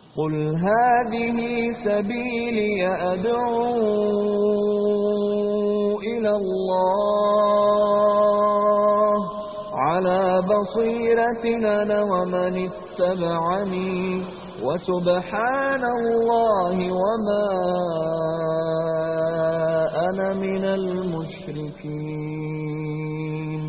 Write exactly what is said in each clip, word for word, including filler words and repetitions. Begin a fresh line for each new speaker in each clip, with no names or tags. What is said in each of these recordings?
قل هذه سبيلي أدعو إلى الله على بصيرة أنا ومن اتبعني وسبحان الله وما أنا من المشركين.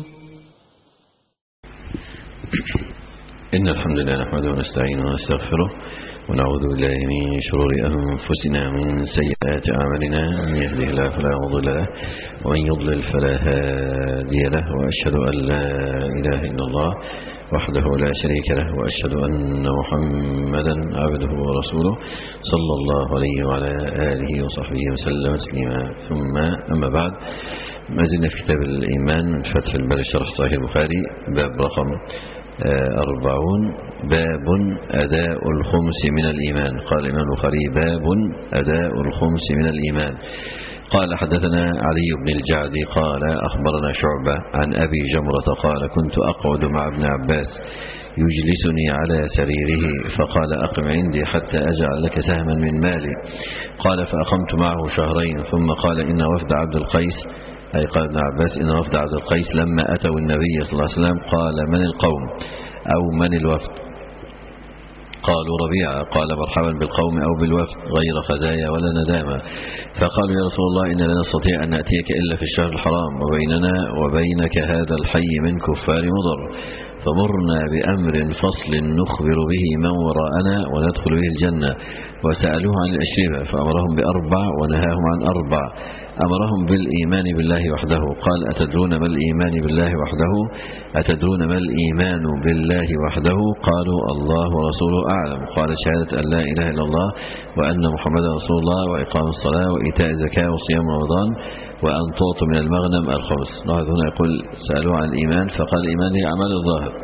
إن الحمد لله نحمده ونستعينه ونستغفره ونعوذ بالله من شرور أنفسنا ومن سيئات أعمالنا، من يهده الله فلا مضل له ومن يضلل فلا هادي له، وأشهد أن لا إله إلا الله وحده لا شريك له، وأشهد أن محمدا عبده ورسوله صلى الله عليه وعلى آله وصحبه وسلم تسليما. ثم أما بعد، ما زلنا في كتاب الإيمان من فتح الباري شرح صحيح البخاري، باب رقم أربعون، باب أداء الخمس من الإيمان. قال الإمام البخاري: باب أداء الخمس من الإيمان. قال: حدثنا علي بن الجعد قال: أخبرنا شعبة عن أبي جمرة قال: كنت أقعد مع ابن عباس يجلسني على سريره فقال: أقم عندي حتى أجعل لك سهما من مالي. قال: فأقمت معه شهرين، ثم قال: إن وفد عبد القيس، أي قال ابن عباس: إن وفد عبد القيس لما أتوا النبي صلى الله عليه وسلم قال: من القوم أو من الوفد؟ قالوا: ربيعة. قال: مرحبا بالقوم أو بالوفد، غير خزايا ولا ندامة. فقالوا: يا رسول الله، إن لا نستطيع أن نأتيك إلا في الشهر الحرام، وبيننا وبينك هذا الحي من كفار مضر، فمرنا بأمر فصل نخبر به من وراءنا وندخل به الجنة. وسألوه عن الأشربة فأمرهم بأربع ونهاهم عن أربع. أمرهم بالإيمان بالله وحده. قال: أتدرون ما الإيمان بالله وحده؟ أتدرون ما الإيمان بالله وحده؟ قالوا: الله ورسوله أعلم. قال: شهادة أن لا إله إلا الله وأن محمدا رسول الله، وإقام الصلاة، وإيتاء الزكاة، وصيام رمضان، وأن تعطوا من المغنم الخمس. نحن هنا يقول: سألوه عن الإيمان فقال: الإيمان هي أعمال الظاهر.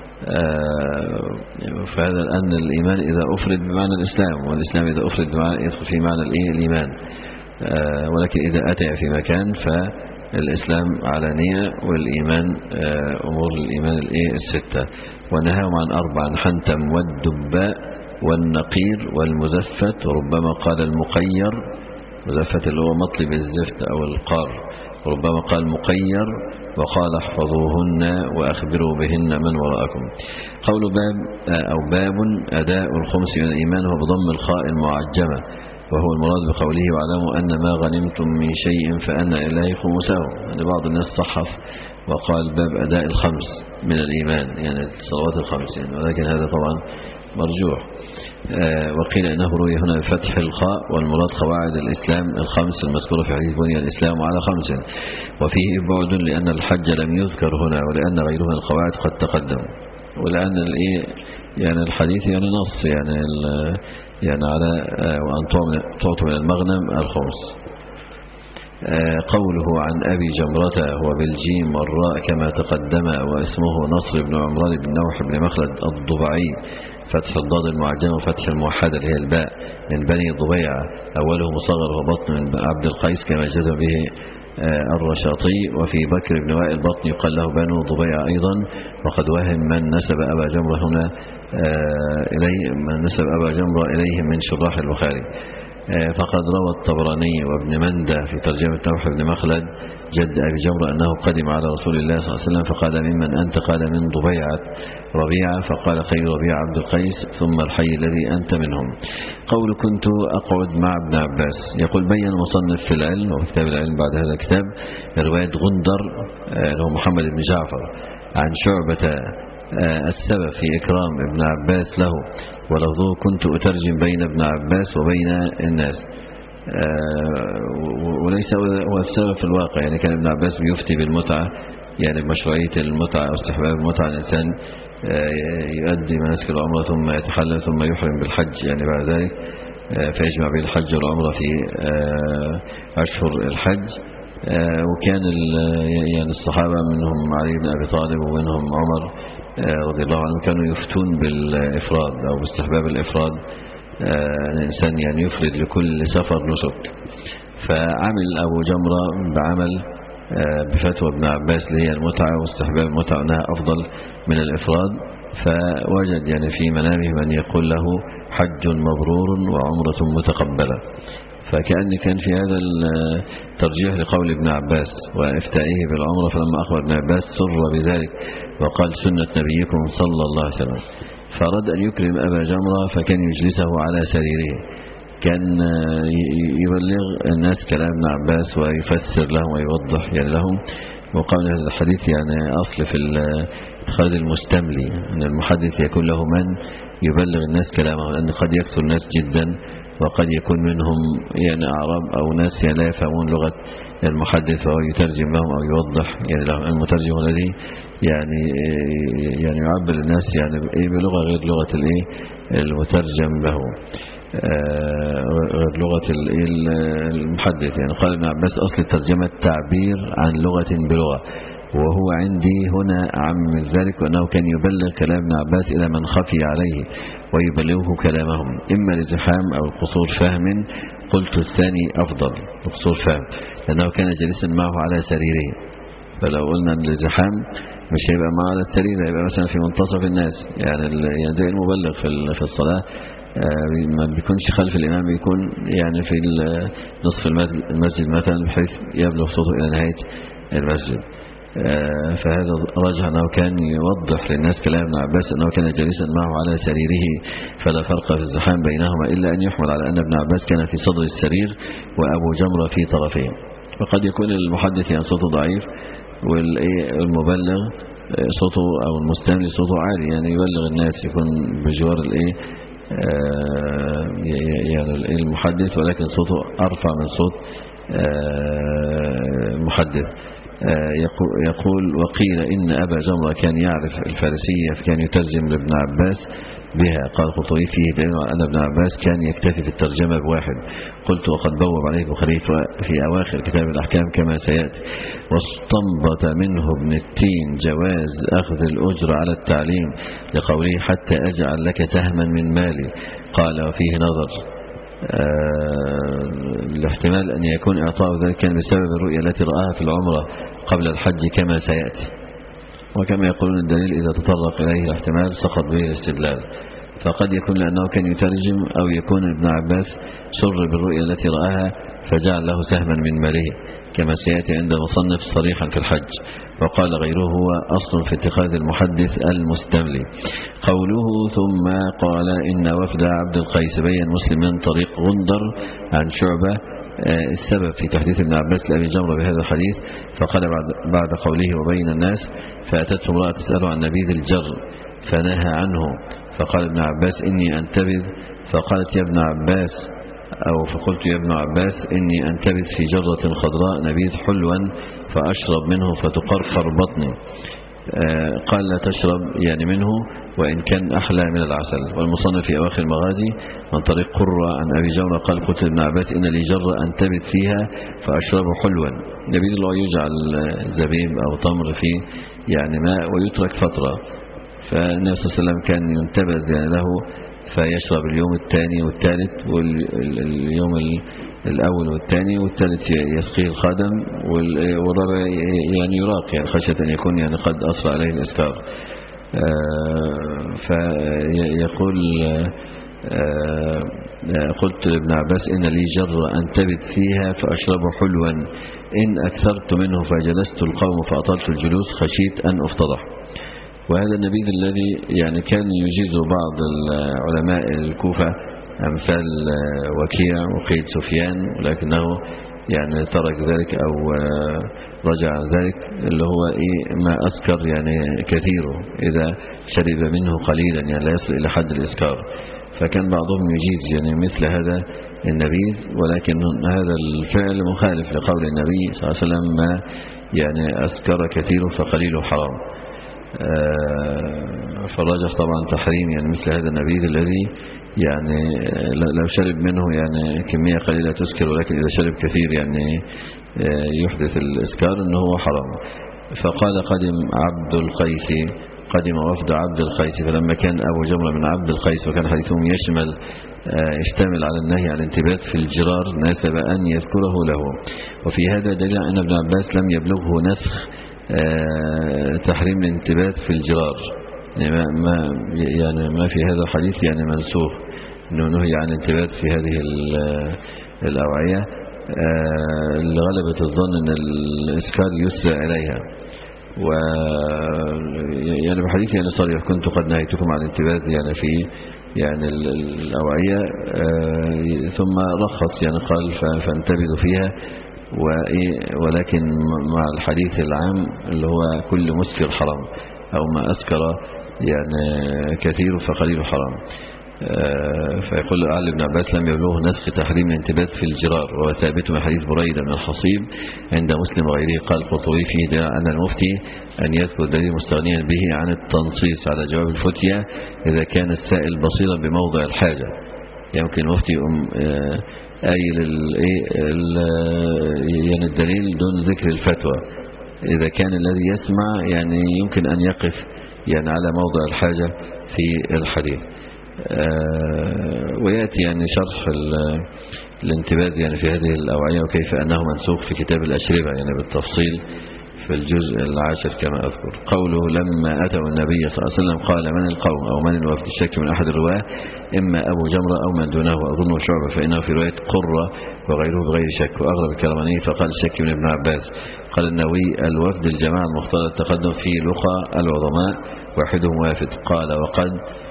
آه فهذا أن الإيمان إذا أفرد بمعنى الإسلام، والإسلام إذا أفرد بمعنى يدخل في معنى الإيمان. آه ولكن إذا أتى في مكان فالإسلام علانية، والإيمان آه أمور الإيمان الستة. ونهاهم عن أربع: الحنتم والدباء والنقير والمزفت، وربما قال المقير، مزفت اللي هو مطلب الزفت أو القار، وربما قال مقير. وقال: احفظوهن وأخبروا بهن من وراءكم. قول باب أو باب أداء الخمس من الإيمان هو بضم الخاء المعجمة، وهو المراد بقوله: واعلموا أن ما غنمتم من شيء فأن لله خمسه. يعني بعض الناس صحف وقال باب أداء الخمس من الإيمان، يعني الصلوات الخمس يعني، ولكن هذا طبعا مرجوح. آه وقيل إنه روي هنا بفتح الخاء، والمراد قواعد الإسلام الخمس المذكورة في حديث بني الإسلام على خمس. وفيه بعد لأن الحج لم يذكر هنا، ولأن غيره من القواعد قد تقدم، ولأن الإيه يعني الحديث يعني نص يعني يعني على آه وأن تعطوا من المغنم الخمس. آه قوله عن أبي جمرة هو بالجيم والراء كما تقدم، واسمه نصر بن عمران بن نوح بن مخلد الضبعي، فتح الضاد المعجمة وفتح الموحدة اللي هي الباء، من بني ضبيعة، أوله مصغر وبطن من عبد القيس كما جزم به الرشاطي. وفي بكر بن وائل بطن يقال له بنو ضبيعة أيضا. وقد وهم من نسب أبا جمرة هنا إليه من نسب أبا جمرة إليهم من شراح البخاري. فقد روى الطبراني وابن مندة في ترجمة نوح بن مخلد جد أبي جمرة أنه قدم على رسول الله صلى الله عليه وسلم فقال: ممن أنت؟ قال: من ضبيعة ربيعة. فقال: خير ربيعة عبد القيس، ثم الحي الذي أنت منهم. قول: كنت أقعد مع ابن عباس. يقول: بين المصنف في العلم وفي كتاب العلم بعد هذا الكتاب رواية غندر له محمد بن جعفر عن شعبة السبب في إكرام ابن عباس له، ولفظه: كنت أترجم بين ابن عباس وبين الناس. وليس هو السبب في الواقع، يعني كان ابن عباس بيفتي بالمتعة، يعني بمشروعية المتعة واستحباب المتعة. الإنسان يؤدي مناسك العمرة ثم يتحلل ثم يحرم بالحج، يعني بعد ذلك فيجمع بين الحج والعمرة في أشهر الحج. وكان يعني الصحابة منهم علي بن أبي طالب ومنهم عمر رضي الله عنهم كانوا يفتون بالإفراد أو باستحباب الإفراد. الإنسان يعني يفرد لكل سفر نسك. فعمل أبو جمرة بعمل بفتوى ابن عباس اللي هي المتعة واستحباب المتعة أنها أفضل من الإفراد، فوجد يعني في منامه من يقول له حج مبرور وعمرة متقبلة. فكأن كان في هذا الترجيح لقول ابن عباس وافتائه بالعمرة، فلما أخبر ابن عباس سر بذلك وقال سنة نبيكم صلى الله عليه وسلم. فأراد أن يكرم أبا جمرة فكان يجلسه على سريره، كان يبلغ الناس كلام ابن عباس ويفسر لهم ويوضح يعني لهم. وقال هذا الحديث يعني أصل في الخالد المستملي أن المحدث يكون له من يبلغ الناس كلامه، لأن قد يكثر الناس جدا وقد يكون منهم يعني أعراب أو ناس يعني لا يفهمون لغة المحدث فهو يترجم لهم أو يوضح يعني لهم. المترجم الذي يعني يعني يعبر الناس يعني بلغة غير لغة الايه المترجم له، غير لغة المحدث. يعني قال ابن عباس أصل الترجمة التعبير عن لغة بلغة، وهو عندي هنا أعم من ذلك، وأنه كان يبلغ كلام ابن عباس إلى من خفي عليه ويبلغه كلامهم إما لزحام أو قصور فهم. قلت الثاني أفضل، قصور فهم، لأنه كان جالسا معه على سريره. فلو قلنا أن الزحام مش هيبقى معه على السرير، هيبقى مثلا في منتصف الناس، يعني زي المبلغ في في الصلاة ما بيكونش خلف الإمام، بيكون يعني في نصف المسجد مثلا بحيث يبلغ صوته إلى نهاية المسجد. فهذا رجح أنه كان يوضح للناس كلام ابن عباس أنه كان جالسا معه على سريره، فلا فرق في الزحام بينهما إلا أن يحمل على أن ابن عباس كان في صدر السرير وأبو جمرة في طرفين. فقد يكون المحدث يعني صوته ضعيف والمبلغ صوته أو المستملي صوته عالي، يعني يبلغ الناس يكون بجوار الإيه يعني المحدث، ولكن صوته أرفع من صوت المحدث. يقول وقيل إن أبا جمرة كان يعرف الفارسية فكان يترجم لابن عباس بها. قال القرطبي فيه دليل على أن ابن عباس كان يكتفي في الترجمة بواحد. قلت وقد بوب عليه البخاري في أواخر كتاب الأحكام كما سيأتي. واستنبط منه ابن التين جواز أخذ الأجر على التعليم لقوله حتى أجعل لك سهما من مالي. قال وفيه نظر، آه الاحتمال أن يكون إعطاء ذلك كان بسبب الرؤية التي رآها في العمرة قبل الحج كما سيأتي. وكما يقولون الدليل إذا تطرق إليه الاحتمال سقط به الاستدلال. فقد يكون لأنه كان يترجم، أو يكون ابن عباس سر بالرؤية التي رآها فجعل له سهما من ماله كما سيأتي عند المصنف صريحا في الحج. وقال غيره هو أصل في اتخاذ المحدث المستملي. قوله ثم قال إن وفد عبد القيس بين مسلم من طريق غندر عن شعبة السبب في تحديث ابن عباس لأبي جمرة بهذا الحديث. فقال بعد, بعد قوله وبين الناس فأتته امرأة تسأله عن نبيذ الجر فنهى عنه. فقال ابن عباس إني أنتبذ، فقالت يا ابن عباس أو فقلت يا ابن عباس إني أنتبذ في جرة خضراء نبيذ حلوا فأشرب منه فتقرقر بطني. آه قال لا تشرب يعني منه وإن كان أحلى من العسل. والمصنف في أواخر المغازي من طريق قرة عن أبي جمرة قال قلت ابن عباس إن لي جرة أنتبذ فيها فأشربه حلوا. نبيذ الله يجعل زبيب أو تمر فيه يعني ماء ويترك فترة، فالنبي صلى الله عليه وسلم كان ينتبذ يعني له فيشرب اليوم الثاني والثالث واليوم الأول والثاني والثالث يسقيه الخادم والرابع يعني يراق يعني خشية أن يكون يعني قد أسرع عليه الإسكار. فيقول قلت لابن عباس إن لي جرة أنتبت فيها فأشرب حلوا إن أكثرت منه فجلست القوم فأطلت الجلوس خشيت أن أفتضح. وهذا النبيذ الذي يعني كان يجيز بعض العلماء الكوفة أمثال وكيع وقيد سفيان، ولكنه يعني ترك ذلك أو رجع عن ذلك، اللي هو إيه ما أسكر يعني كثيره إذا شرب منه قليلا يعني لا يصل إلى حد الإسكار. فكان بعضهم يجيز يعني مثل هذا النبيذ، ولكن هذا الفعل مخالف لقول النبي صلى الله عليه وسلم ما يعني أسكر كثيره فقليله حرام. فالراجح طبعا تحريم يعني مثل هذا النبيذ الذي يعني لو شرب منه يعني كمية قليلة تسكر، ولكن إذا شرب كثير يعني يحدث الإسكار أنه هو حرام. فقال قدم عبد القيس قدم وفد عبد القيس، فلما كان أبو جمرة من عبد القيس وكان حديثهم يشمل يشتمل على النهي عن الانتباه في الجرار ناسب أن يذكره له. وفي هذا دليل أن ابن عباس لم يبلغه نسخ تحريم الانتباه في الجرار، يعني ما, ما يعني ما في هذا الحديث يعني منسوخ انه نهي عن الانتباه في هذه الأوعية لغلبة الظن ان الإسكار يسرع إليها. و يعني بحديث يعني صريح كنت قد نهيتكم عن الانتباه يعني في يعني الأوعية، ثم رخص يعني قال فانتبذوا فيها، ولكن مع الحديث العام اللي هو كل مسكر حرام أو ما أسكر يعني كثير فقليل حرام. فيقول علي بن عباس لم يبلغه نسخ تحريم الانتباه في الجرار، وهو ثابت من حديث بريدة من الحصيب عند مسلم وغيره. قال القرطبي فيه أن المفتي أن يذكر دليل مستغنيا به عن التنصيص على جواب الفتية إذا كان السائل بصيرا بموضع الحاجة. يمكن المفتي يقوم قايل يعني الدليل دون ذكر الفتوى إذا كان الذي يسمع يعني يمكن أن يقف يعني على موضع الحاجة في الحديث. ويأتي يعني شرح الانتباه يعني في هذه الأوعية وكيف أنه منسوخ في كتاب الأشربة يعني بالتفصيل في الجزء العاشر كما أذكر. قوله لما أتوا النبي صلى الله عليه وسلم قال من القوم أو من الوفد، الشك من أحد الرواة إما أبو جمرة أو من دونه وأظنه شعبة، فإنه في رواية قرة وغيره بغير شك. وأغلب الكرماني فقال الشك من ابن عباس. قال النووي الوفد الجماعة المختار التقدم في لقى العظماء واحدهم وافد. قال وقد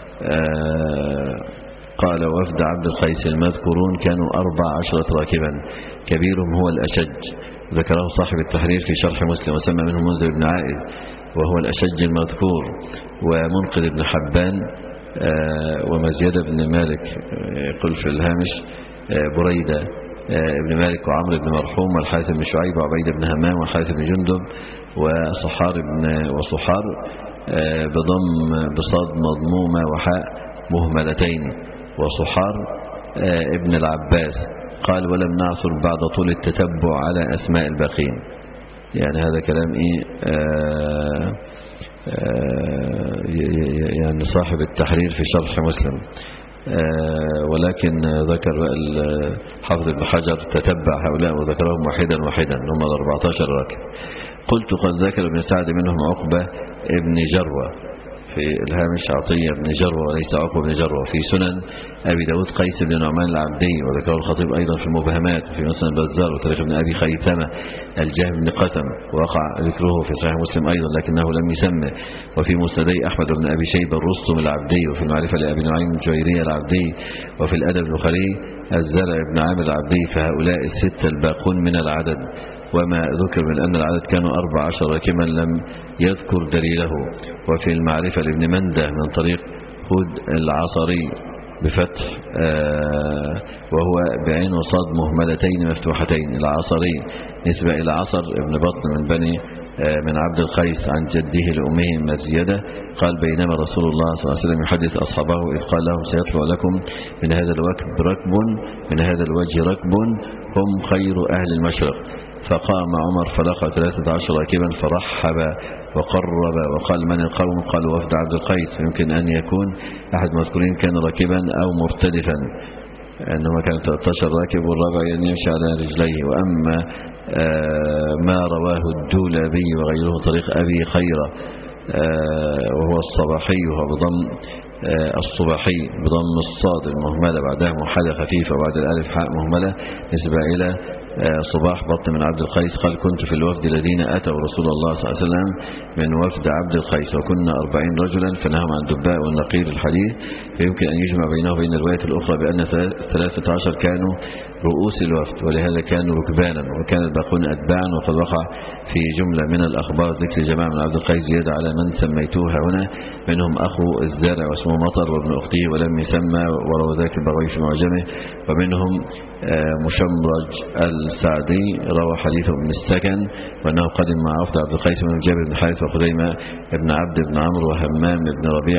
آه قال وفد عبد القيس المذكورون كانوا أربع عشرة راكبا كبيرهم هو الأشج، ذكره صاحب التحرير في شرح مسلم وسمى منه منذر بن عائد وهو الأشج المذكور، ومنقذ بن حبان آه ومزيد بن مالك يقول في الهامش آه بريدة آه ابن مالك وعمر بن مرحوم والحارث بن شعيب وعبيد بن همام وحارث بن جندب وصحار بن وصحار آه بضم بصاد مضمومة وحاء مهملتين وصحار آه ابن العباس. قال ولم نعثر بعد طول التتبع على أسماء الباقين. يعني هذا كلام إيه آه آه يعني صاحب التحرير في شرح مسلم. آه ولكن ذكر حافظ ابن حجر تتبع هؤلاء وذكرهم واحدا واحدا هم الأربعة عشر راكب. قلت قد ذكر ابن سعد منهم عقبة ابن جروة في الهامش عطية بن جروة وليس عقبة بن جروة. في سنن أبي داود قيس بن نعمان العبدي وذكره الخطيب أيضا في المبهمات في مسند البزار وتاريخ ابن أبي خيثمة الجهم بن قتم وقع ذكره في صحيح مسلم أيضا لكنه لم يسمى. وفي مسندي أحمد بن أبي شيبة الرستم العبدي وفي المعرفة لأبي نعيم الجويرية العبدي وفي الأدب البخاري الزرع بن عامر العبدي. فهؤلاء الستة الباقون من العدد. وما ذكر من أن العدد كانوا أربع عشر راكبا لم يذكر دليله. وفي المعرفة لابن منده من طريق هود العصري بفتح آه وهو بعين وصاد مهملتين مفتوحتين العصري نسبة إلى عصر ابن بطن من بني آه من عبد القيس عن جده لأمه مزيدة. قال بينما رسول الله صلى الله عليه وسلم يحدث أصحابه إذ قال لهم سيطلع لكم من هذا الوكب ركب من هذا الوجه ركب هم خير أهل المشرق. فقام عمر فلقى ثلاثة عشر راكبا فرحب وقرب وقال من القوم؟ قال وفد عبد القيس. يمكن أن يكون أحد المذكورين كان راكبا أو مرتدفا أنه كان ثلاثة عشر راكب والرابع يمشي على رجليه. وأما ما رواه الدولابي وغيره طريق أبي خيرة وهو الصباحي وهو بضم الصباحي بضم الصاد المهملة بعدها محادة خفيفة وبعد الألف حاء مهملة نسبة إلى صباح بطن من عبد القيس. قال كنت في الوفد الذين أتوا رسول الله صلى الله عليه وسلم من وفد عبد القيس وكنا أربعين رجلا فنهم عن دباء والنقير الحديث. فيمكن أن يجمع بينه وبين الرواية الأخرى بأن ثلاثة عشر كانوا رؤوس الوفد ولهذا كانوا ركبانا وكان الباقون أتباعا. وقد وقع في جملة من الأخبار ذكر جماعة من عبد القيس زيادة على من سميتوها هنا منهم أخو الزارع واسمه مطر وابن أخته ولم يسمى وروى ذاك البغوي في معجمه. ومنهم مشمرج السعدي روى حديثه ابن السكن وأنه قدم مع وفد عبد القيس من جابر بن حارث وخزيمة بن عبد بن عمرو وهمام بن ربيع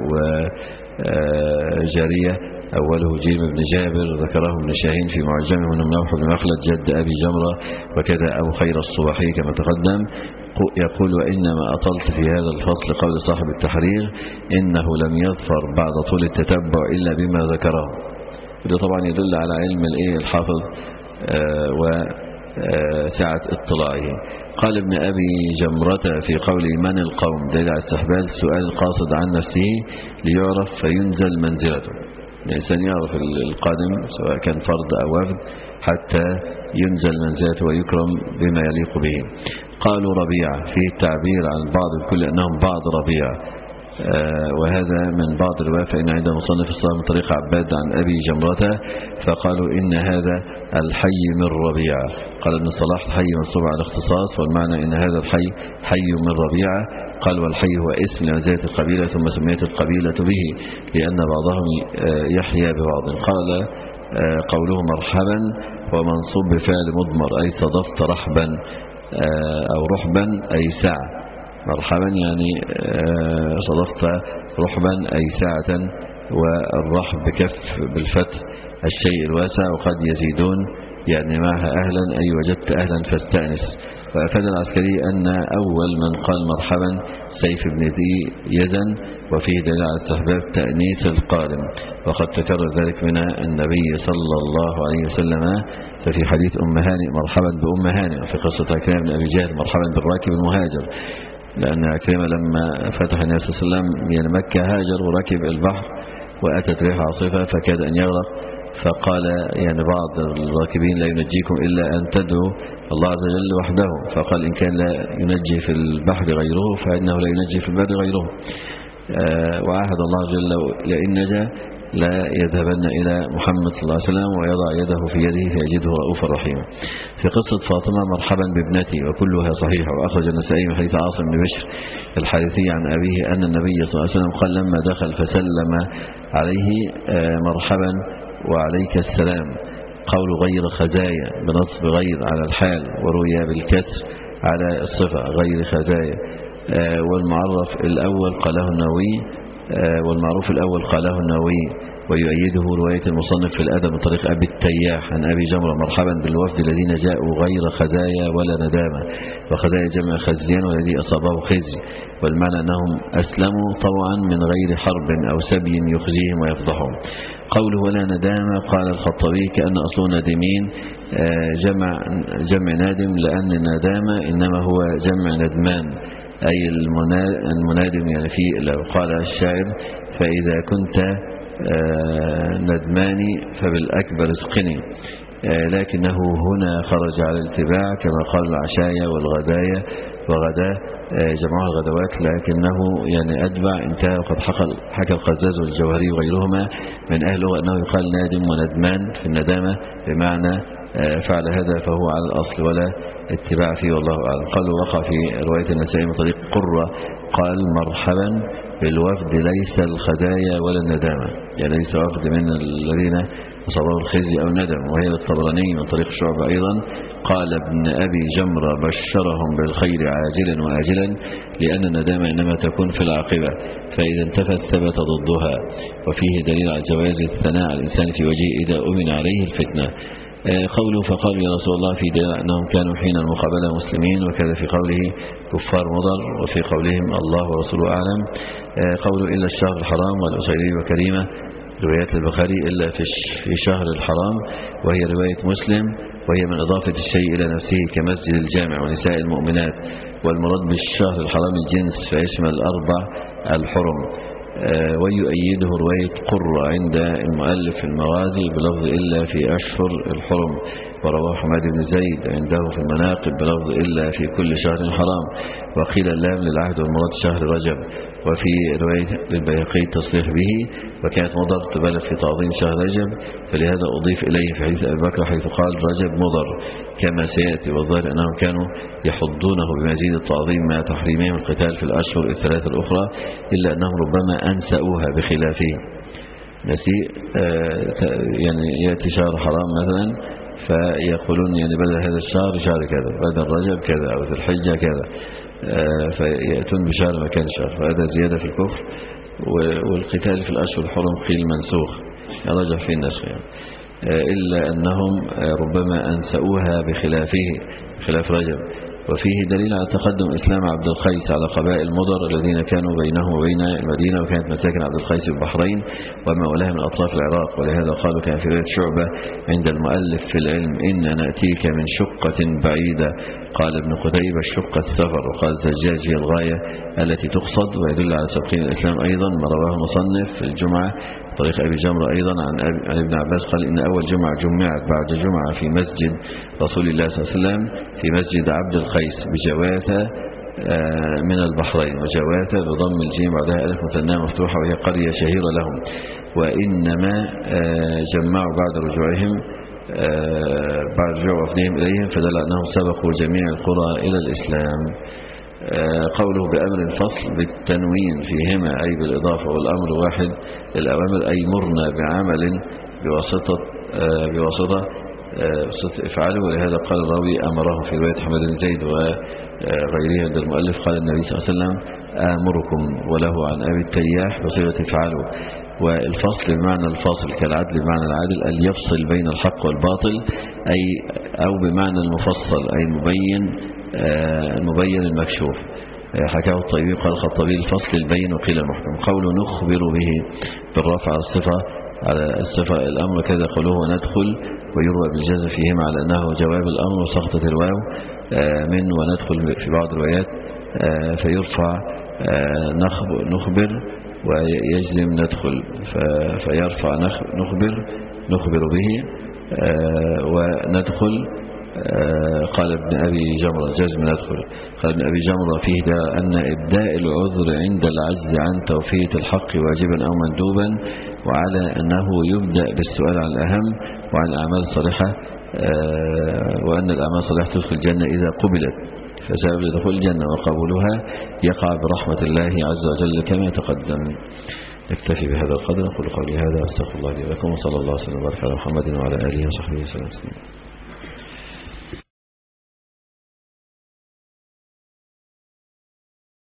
وجارية أوله جيم بن جابر ذكره ابن شاهين في معجمه منهم نوح بن مخلد جد أبي جمرة وكذا أبو خير الصباحي كما تقدم. يقول وإنما أطلت في هذا الفصل قول صاحب التحرير إنه لم يظفر بعد طول التتبع إلا بما ذكره. ده طبعا يدل على علم الايه الحافظ آه وسعة اطلاعه. قال ابن أبي جمرة في قوله من القوم دليل على استحباب سؤال القاصد عن نفسه ليعرف فينزل منزلته. الإنسان يعرف القادم سواء كان فرد أو وفد حتى ينزل منزلته ويكرم بما يليق به. قالوا ربيعة فيه التعبير عن بعض بكل أنهم بعض ربيعة، آه وهذا من بعض الرواية، فإن عند مصنف الصلاة من طريق عباد عن أبي جمرة فقالوا إن هذا الحي من ربيعة. قال ابن صلاح الحي منصوب على الاختصاص، والمعنى إن هذا الحي حي من ربيعة. قال والحي هو اسم لمنزلة القبيلة ثم سميت القبيلة به لأن بعضهم يحيا ببعض. قال آه قوله مرحبا ومنصوب بفعل مضمر أي صدفت رحبا آه أو رحبا أي ساعة. مرحبا يعني صدفت رحبا أي ساعة، والرحب بكف بالفتح الشيء الواسع، وقد يزيدون يعني معها أهلا أي وجدت أهلا فاستأنس. فأفاد العسكري أن أول من قال مرحبا سيف بن ذي يزن، وفيه دليل على استحباب تأنيس القادم، وقد تكرر ذلك من النبي صلى الله عليه وسلم. ففي حديث أم هانئ مرحبا بأم هانئ، وفي قصة عكرمة بن أبي جهل مرحبا بالراكب المهاجر، لأن عكرمة لما فتح النبي صلى الله عليه وسلم يعني مكة هاجر وركب البحر وأتت ريح عاصفة فكاد أن يغرق، فقال يعني بعض الراكبين لا ينجيكم إلا أن تدعوا الله عز وجل وحده، فقال إن كان لا ينجي في البحر غيره فإنه لا ينجي في البر غيره. وعاهد الله جل لئن نجا لا يذهبن إلى محمد صلى الله عليه وسلم ويضع يده في يده فيجده رؤوفا رحيما. في قصة فاطمة مرحبا بابنتي وكلها صحيحة. وأخرج النسائي من حديث عاصم بن بشر الحارثي عن أبيه أن النبي صلى الله عليه وسلم قال لما دخل فسلم عليه مرحبا وعليك السلام. قول غير خزايا بنصب غير على الحال، وروي بالكسر على الصفة غير خزايا. والمعرف الأول قاله النووي، والمعروف الأول قاله النووي، ويؤيده رواية المصنف في الأدب من طريق أبي التياح عن أبي جمرة مرحبا بالوفد الذين جاءوا غير خزايا ولا ندامة. وخزايا جمع خزيان والذي أصابه خزي، والمعنى أنهم أسلموا طوعا من غير حرب أو سبي يخزيهم ويفضحهم. قوله ولا ندامة قال الخطابي كأن أصله نادمين، جمع, جمع نادم، لأن الندامة إنما هو جمع ندمان أي المنادم، يعني في لو قال الشاعر فإذا كنت ندماني فبالأكبر اسقني، لكنه هنا خرج على الاتباع كما قال العشايا والغدايا وغدا جمعها الغدوات، لكنه يعني أتبع انتهى. وقد حكى القزاز والجوهري وغيرهما من أهل اللغة أنه يقال نادم وندمان في الندامة بمعنى فعل هذا فهو على الأصل ولا اتباع فيه والله أعلم. قالوا وقع في رواية النسائي من طريق قرة قال مرحبا بالوفد ليس الخزايا ولا الندامة، يعني ليس وفد من الذين أصابوا الخزي أو الندم. وهي للطبراني من طريق شعبة أيضا قال ابن أبي جمرة بشرهم بالخير عاجلا وآجلا، لأن الندامة إنما تكون في العاقبة، فإذا انتفت ثبت ضدها. وفيه دليل على جواز الثناء على الإنسان في وجهه إذا أمن عليه الفتنة. قوله فقالوا يا رسول الله في دليل أنهم كانوا حين المقابلة مسلمين، وكذا في قوله كفار مضر، وفي قولهم الله ورسوله أعلم. قوله إلا الشهر الحرام والأسيري وكريمة روايات البخاري إلا في شهر الحرام، وهي رواية مسلم، وهي من إضافة الشيء إلى نفسه كمسجد الجامع ونساء المؤمنات. والمراد بالشهر الحرام الجنس فيشمل الأربع الحرم. ويؤيده رواية قرة عند المؤلف في المغازي بلفظ إلا في أشهر الحرم، ورواه حماد بن زيد عنده في المناقب بلفظ إلا في كل شهر حرام. وقيل اللام للعهد والمراد شهر رجب. وفي رواية للبيهقي التصريح به، وكانت مضر تبالغ في تعظيم شهر رجب، فلهذا أضيف إليه في حديث أبي بكر حيث قال رجب مضر كما سيأتي. والظاهر أنهم كانوا يحضونه بمزيد التعظيم مع تحريمهم القتال في الأشهر الثلاثة الأخرى، إلا أنهم ربما أنسأوها بخلافه. نسيء يعني يأتي شهر حرام مثلا فيقولون يعني بدل هذا الشهر شهر كذا، بدل رجب كذا، أو ذي الحجة كذا، فيأتون بشهر مكان شهر، فهذا زيادة في الكفر. والقتال في الأشهر الحرم قيل منسوخ رجع فيه النسخ يعني. إلا أنهم ربما أنسأوها بخلافه بخلاف رجب، وفيه دليل على تقدم إسلام عبد القيس على قبائل مضر الذين كانوا بينه وبين المدينة، وكانت مساكن عبد القيس في البحرين وما ولها من أطراف العراق. ولهذا قالوا كان في رواية شعبة عند المؤلف في العلم: إن نأتيك من شقة بعيدة. قال ابن قتيبة: الشقة السفر. وقال الزجاج: هي الغاية التي تقصد. ويدل على سبقين الإسلام أيضا ما رواه مصنف في الجمعة طريق أبي جمرة أيضا عن, عن ابن عباس قال: إن أول جمعة جمعت بعد جمعة في مسجد رسول الله صلى الله عليه وسلم في مسجد عبد القيس بجواثة من البحرين. وجواثة بضم الجيم بعدها ألف مثنى مفتوحة، وهي قرية شهيرة لهم. وإنما جمعوا بعد رجوعهم بعد رجوع وفدهم إليهم، فدل أنهم سبقوا جميع القرى إلى الإسلام. قوله بأمر الفصل بالتنوين فيهما أي بالإضافة، والأمر واحد الأوامر أي مرنا بعمل بواسطة بواسطة افعله. ولهذا قال الراوي أمره في رواية حمد بن زيد وغيره عند المؤلف قال النبي صلى الله عليه وسلم: آمركم. وله عن أبي التياح بصيغة افعله. والفصل بمعنى الفاصل كالعدل بمعنى العادل، أن يفصل بين الحق والباطل، أي أو بمعنى المفصل أي المبين المبين المكشوف. حكاه الطيبي قال الخطابي: الفصل البين وقيل المحكم. قوله نخبر به بالرفع على الصفة على الصفة الأمر، كذا قوله وندخل، ويروى بالجزم فيهما على أنه جواب الأمر، وسقطت الواو من وندخل في بعض الروايات فيرفع نخبر ويجزم ندخل، فيرفع نخبر نخبر به وندخل. قال ابن أبي جمرة جزم ندخل. قال ابن أبي جمرة فيه ده أن إبداء العذر عند العجز عن توفية الحق واجبا أو مندوبا، وعلى أنه يبدأ بالسؤال عن الأهم وعن الأعمال الصالحة، وأن الأعمال الصالحة تدخل الجنة إذا قبلت، فسبب لدخول الجنة وقبولها يقع برحمة الله عز وجل كما تقدم. نكتفي بهذا القدر. أقول قولي هذا، أستغفر الله لي ولكم، وصلى الله وسلم وبارك على محمد وعلى آله وصحبه وسلم.